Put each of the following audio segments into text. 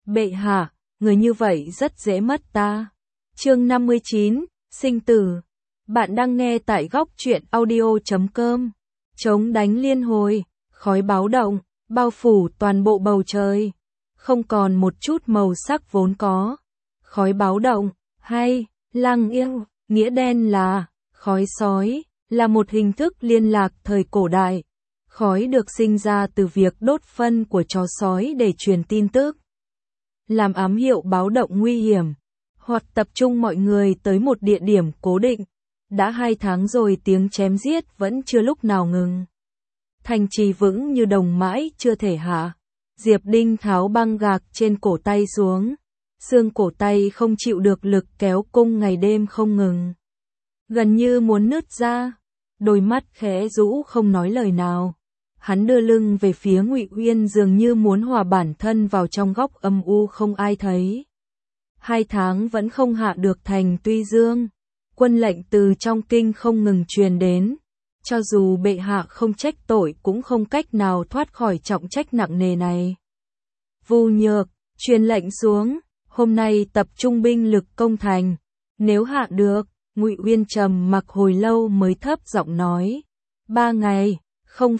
Bệ hạ, người như vậy rất dễ mất ta. Chương 59, sinh tử. Bạn đang nghe tại góc truyện audio.com. Chống đánh liên hồi, khói báo động, bao phủ toàn bộ bầu trời. Không còn một chút màu sắc vốn có. Khói báo động, hay, lang yêu, nghĩa đen là, khói sói, là một hình thức liên lạc thời cổ đại. Khói được sinh ra từ việc đốt phân của chó sói để truyền tin tức, làm ám hiệu báo động nguy hiểm, hoặc tập trung mọi người tới một địa điểm cố định. Đã 2 tháng rồi tiếng chém giết vẫn chưa lúc nào ngừng. Thành trì vững như đồng mãi chưa thể hạ. Diệp Đinh tháo băng gạc trên cổ tay xuống. Xương cổ tay không chịu được lực kéo cung ngày đêm không ngừng. Gần như muốn nứt ra. Đôi mắt khẽ rũ không nói lời nào. Hắn đưa lưng về phía Ngụy Uyên dường như muốn hòa bản thân vào trong góc âm u không ai thấy. 2 tháng vẫn không hạ được thành Tuy Dương. Quân lệnh từ trong kinh không ngừng truyền đến. Cho dù bệ hạ không trách tội cũng không cách nào thoát khỏi trọng trách nặng nề này. Vu Nhược, truyền lệnh xuống, hôm nay tập trung binh lực công thành. Nếu hạ được, Ngụy Uyên trầm mặc hồi lâu mới thấp giọng nói. 3 ngày, không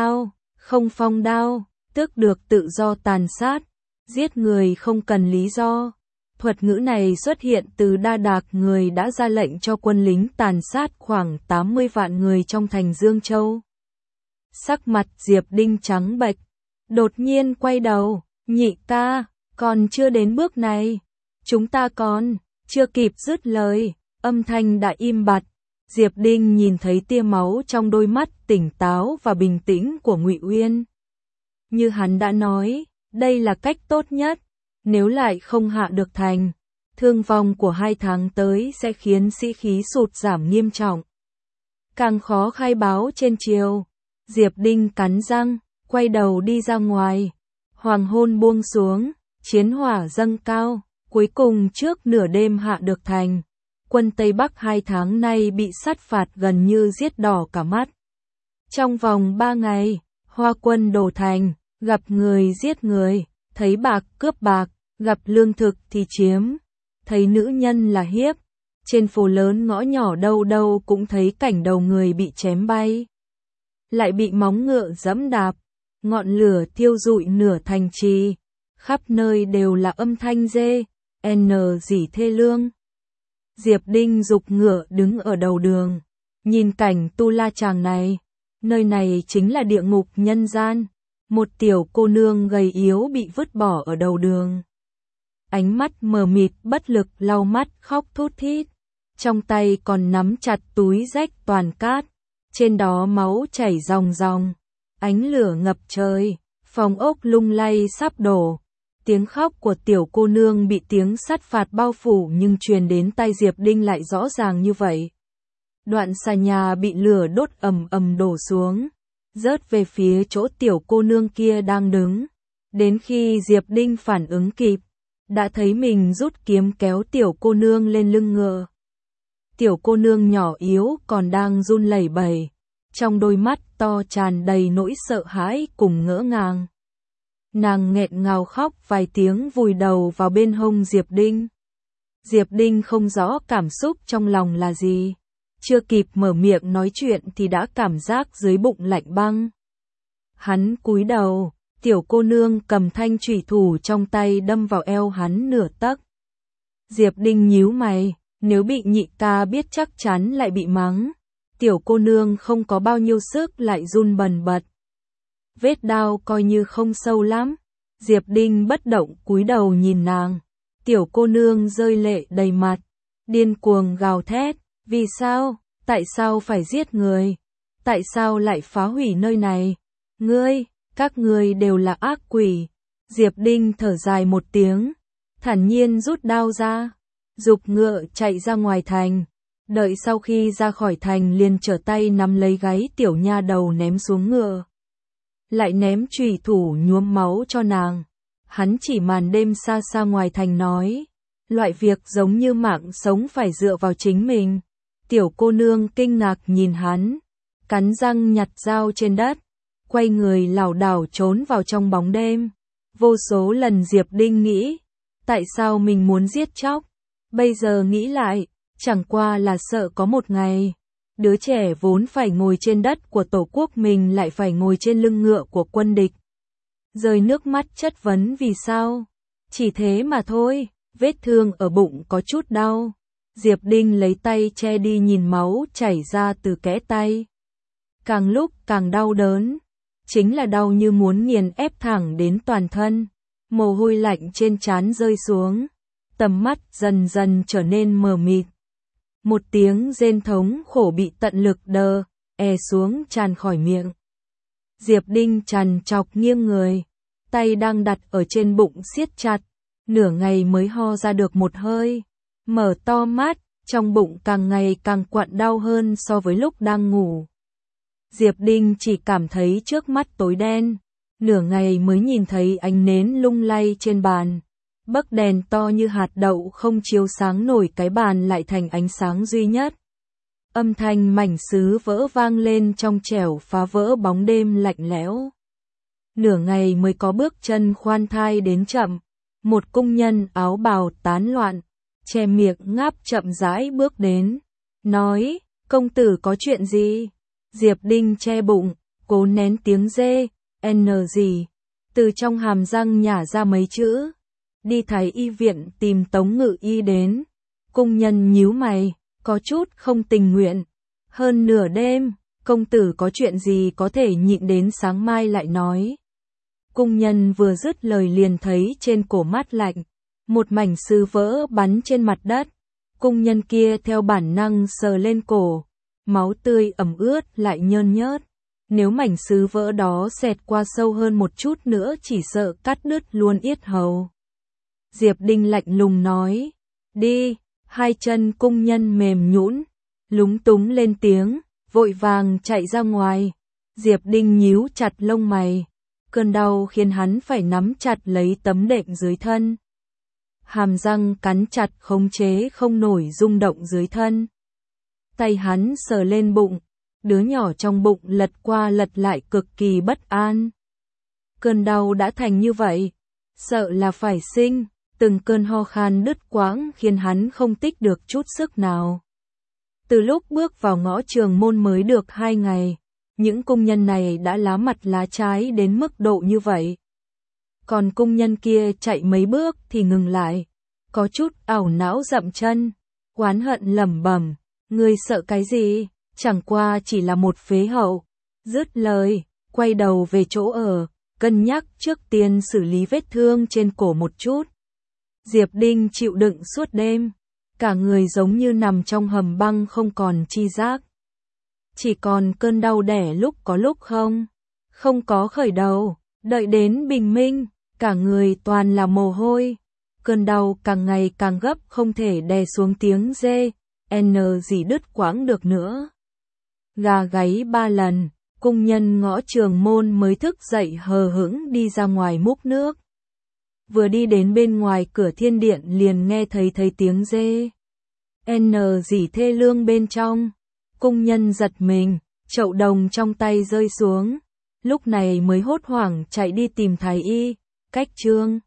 phong đao, tước được tự do tàn sát, giết người không cần lý do. Thuật ngữ này xuất hiện từ Đa Đạc, người đã ra lệnh cho quân lính tàn sát khoảng 80 vạn người trong thành Dương Châu. Sắc mặt Diệp Đinh trắng bệch, đột nhiên quay đầu, nhị ca, còn chưa đến bước này, chúng ta còn, chưa kịp dứt lời, âm thanh đã im bặt. Diệp Đinh nhìn thấy tia máu trong đôi mắt tỉnh táo và bình tĩnh của Ngụy Uyên. Như hắn đã nói, đây là cách tốt nhất. Nếu lại không hạ được thành, thương vong của 2 tháng tới sẽ khiến sĩ khí sụt giảm nghiêm trọng. Càng khó khai báo trên triều. Diệp Đinh cắn răng, quay đầu đi ra ngoài. Hoàng hôn buông xuống, chiến hỏa dâng cao, cuối cùng trước nửa đêm hạ được thành. Quân Tây Bắc 2 tháng nay bị sát phạt gần như giết đỏ cả mắt. Trong vòng 3 ngày, Hoa quân đổ thành, gặp người giết người, thấy bạc cướp bạc, gặp lương thực thì chiếm, thấy nữ nhân là hiếp. Trên phố lớn ngõ nhỏ đâu đâu cũng thấy cảnh đầu người bị chém bay, lại bị móng ngựa giẫm đạp, ngọn lửa thiêu rụi nửa thành trì, khắp nơi đều là âm thanh rê, rỉ thê lương. Diệp Đinh giục ngựa đứng ở đầu đường, nhìn cảnh tu la chàng này, nơi này chính là địa ngục nhân gian. Một tiểu cô nương gầy yếu bị vứt bỏ ở đầu đường. Ánh mắt mờ mịt bất lực lau mắt khóc thút thít. Trong tay còn nắm chặt túi rách toàn cát. Trên đó máu chảy ròng ròng. Ánh lửa ngập trời. Phòng ốc lung lay sắp đổ. Tiếng khóc của tiểu cô nương bị tiếng sát phạt bao phủ nhưng truyền đến tai Diệp Đinh lại rõ ràng như vậy. Đoạn xà nhà bị lửa đốt ầm ầm đổ xuống, rớt về phía chỗ tiểu cô nương kia đang đứng. Đến khi Diệp Đinh phản ứng kịp, đã thấy mình rút kiếm kéo tiểu cô nương lên lưng ngựa. Tiểu cô nương nhỏ yếu còn đang run lẩy bẩy, trong đôi mắt to tràn đầy nỗi sợ hãi cùng ngỡ ngàng. Nàng nghẹn ngào khóc vài tiếng vùi đầu vào bên hông Diệp Đinh. Diệp Đinh không rõ cảm xúc trong lòng là gì. Chưa kịp mở miệng nói chuyện thì đã cảm giác dưới bụng lạnh băng. Hắn cúi đầu, tiểu cô nương cầm thanh chủy thủ trong tay đâm vào eo hắn nửa tấc. Diệp Đinh nhíu mày, nếu bị nhị ca biết chắc chắn lại bị mắng. Tiểu cô nương không có bao nhiêu sức lại run bần bật. Vết đao coi như không sâu lắm. Diệp Đinh bất động cúi đầu nhìn nàng. Tiểu cô nương rơi lệ đầy mặt, điên cuồng gào thét. Vì sao? Tại sao phải giết người? Tại sao lại phá hủy nơi này? Các ngươi đều là ác quỷ. Diệp Đinh thở dài một tiếng, thản nhiên rút đao ra, giục ngựa chạy ra ngoài thành. Đợi sau khi ra khỏi thành liền trở tay nắm lấy gáy tiểu nha đầu ném xuống ngựa. Lại ném chùy thủ nhuốm máu cho nàng. Hắn chỉ màn đêm xa xa ngoài thành nói, loại việc giống như mạng sống phải dựa vào chính mình. Tiểu cô nương kinh ngạc nhìn hắn, cắn răng nhặt dao trên đất, quay người lảo đảo trốn vào trong bóng đêm. Vô số lần Diệp Đinh nghĩ, tại sao mình muốn giết chóc? Bây giờ nghĩ lại, chẳng qua là sợ có một ngày, đứa trẻ vốn phải ngồi trên đất của tổ quốc mình lại phải ngồi trên lưng ngựa của quân địch. Rơi nước mắt chất vấn vì sao? Chỉ thế mà thôi, vết thương ở bụng có chút đau. Diệp Đinh lấy tay che đi nhìn máu chảy ra từ kẽ tay. Càng lúc càng đau đớn, chính là đau như muốn nghiền ép thẳng đến toàn thân. Mồ hôi lạnh trên trán rơi xuống, tầm mắt dần dần trở nên mờ mịt. Một tiếng rên thống khổ bị tận lực đè xuống tràn khỏi miệng. Diệp Đinh trằn trọc nghiêng người, tay đang đặt ở trên bụng siết chặt, nửa ngày mới ho ra được một hơi. Mở to mắt, trong bụng càng ngày càng quặn đau hơn so với lúc đang ngủ. Diệp Đinh chỉ cảm thấy trước mắt tối đen, nửa ngày mới nhìn thấy ánh nến lung lay trên bàn. Bấc đèn to như hạt đậu không chiếu sáng nổi cái bàn lại thành ánh sáng duy nhất. Âm thanh mảnh sứ vỡ vang lên trong trẻo phá vỡ bóng đêm lạnh lẽo. Nửa ngày mới có bước chân khoan thai đến chậm, một cung nhân áo bào tán loạn, che miệng ngáp chậm rãi bước đến, nói, công tử có chuyện gì? Diệp Đinh che bụng, cố nén tiếng rê, gì, từ trong hàm răng nhả ra mấy chữ. Đi thái y viện tìm Tống Ngự Y đến. Cung nhân nhíu mày, có chút không tình nguyện. Hơn nửa đêm, công tử có chuyện gì có thể nhịn đến sáng mai lại nói. Cung nhân vừa dứt lời liền thấy trên cổ mát lạnh, một mảnh sứ vỡ bắn trên mặt đất. Cung nhân kia theo bản năng sờ lên cổ, máu tươi ẩm ướt lại nhơn nhớt. Nếu mảnh sứ vỡ đó xẹt qua sâu hơn một chút nữa chỉ sợ cắt đứt luôn yết hầu. Diệp Đinh lạnh lùng nói, đi, hai chân cung nhân mềm nhũn, lúng túng lên tiếng, vội vàng chạy ra ngoài. Diệp Đinh nhíu chặt lông mày, cơn đau khiến hắn phải nắm chặt lấy tấm đệm dưới thân. Hàm răng cắn chặt khống chế không nổi rung động dưới thân. Tay hắn sờ lên bụng, đứa nhỏ trong bụng lật qua lật lại cực kỳ bất an. Cơn đau đã thành như vậy, sợ là phải sinh. Từng cơn ho khan đứt quãng khiến hắn không tích được chút sức nào. Từ lúc bước vào ngõ Trường Môn mới được 2 ngày, những cung nhân này đã lá mặt lá trái đến mức độ như vậy. Còn cung nhân kia chạy mấy bước thì ngừng lại, có chút ảo não dậm chân, oán hận lẩm bẩm, ngươi sợ cái gì, chẳng qua chỉ là một phế hậu. Dứt lời, quay đầu về chỗ ở, cân nhắc trước tiên xử lý vết thương trên cổ một chút. Diệp Đinh chịu đựng suốt đêm, cả người giống như nằm trong hầm băng không còn chi giác. Chỉ còn cơn đau đẻ lúc có lúc không có khởi đầu, đợi đến bình minh, cả người toàn là mồ hôi. Cơn đau càng ngày càng gấp không thể đè xuống tiếng rê, gì đứt quãng được nữa. Gà gáy 3 lần, cung nhân ngõ Trường Môn mới thức dậy hờ hững đi ra ngoài múc nước. Vừa đi đến bên ngoài cửa thiên điện liền nghe thấy tiếng rê. Gì thê lương bên trong. Cung nhân giật mình, chậu đồng trong tay rơi xuống. Lúc này mới hốt hoảng chạy đi tìm thái y. Cách chương